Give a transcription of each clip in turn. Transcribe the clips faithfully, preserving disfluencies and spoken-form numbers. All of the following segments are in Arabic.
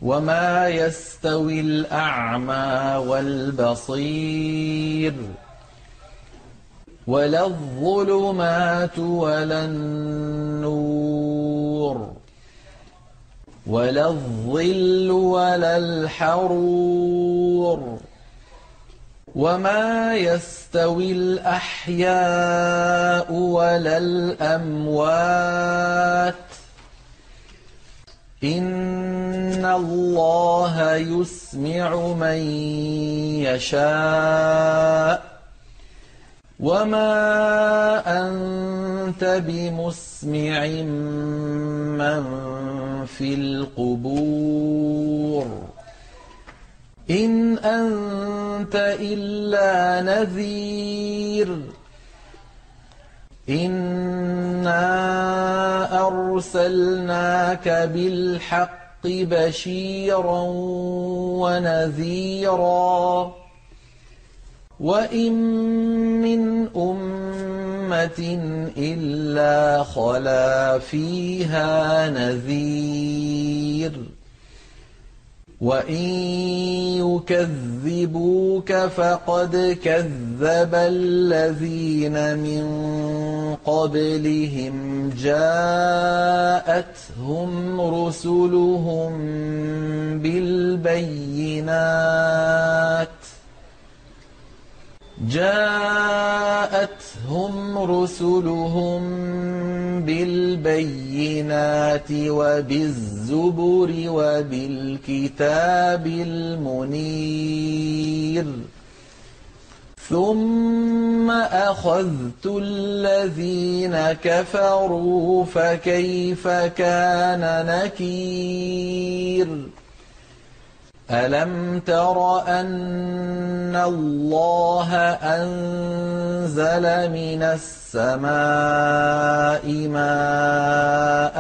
وما يستوي الأعمى والبصير ولا الظلمات ولا النور ولا الظل ولا الحرور وما يستوي الأحياء ولا الأموات إن الله يسمع من يشاء وما أنت بمسمع من في القبور إن أنت إلا نذير إنا أرسلناك بالحق بشيرا ونذيرا وإن من أمة إلا خلا فيها نذير وإن يكذبوك فقد كذب الذين من قبلهم جاءتهم رسلهم بالبينات جاءتهم رسلهم بالبينات وبالزبر وبالكتاب المنير ثم أخذت الذين كفروا فكيف كان نكير ألم تر أن الله أنزل من السماء ماء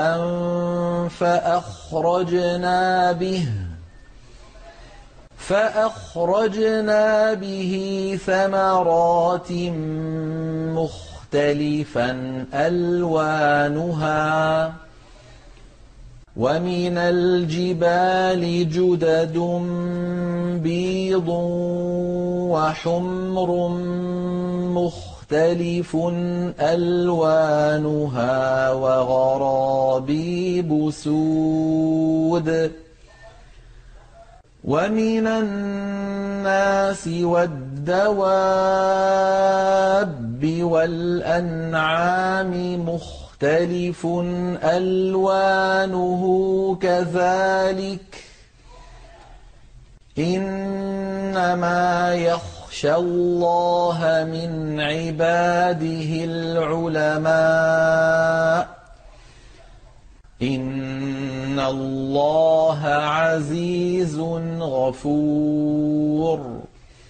فأخرجنا به فأخرجنا به ثمرات مختلفا ألوانها ومن الجبال جدد بيض وحمر مختلف ألوانها وغرابيب سود ومن الناس والدواب والأنعام مختلف مختلف ألوانه كذلك إنما يخشى الله من عباده العلماء إن الله عزيز غفور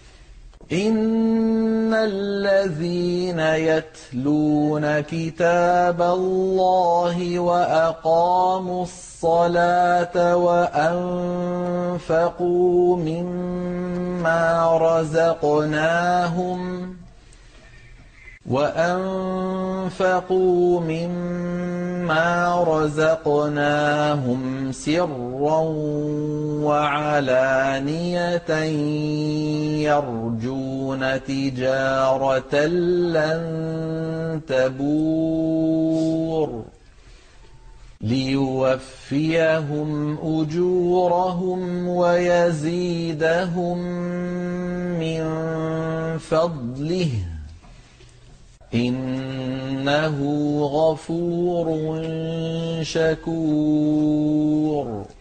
إن الذين يتلون كتاب الله وأقاموا الصلاة وأنفقوا مما رزقناهم وأنفقوا مما رزقناهم سرا وعلانية يرجون تجارة لن تبور ليوفيهم أجورهم ويزيدهم من فضله إنه غفور شكور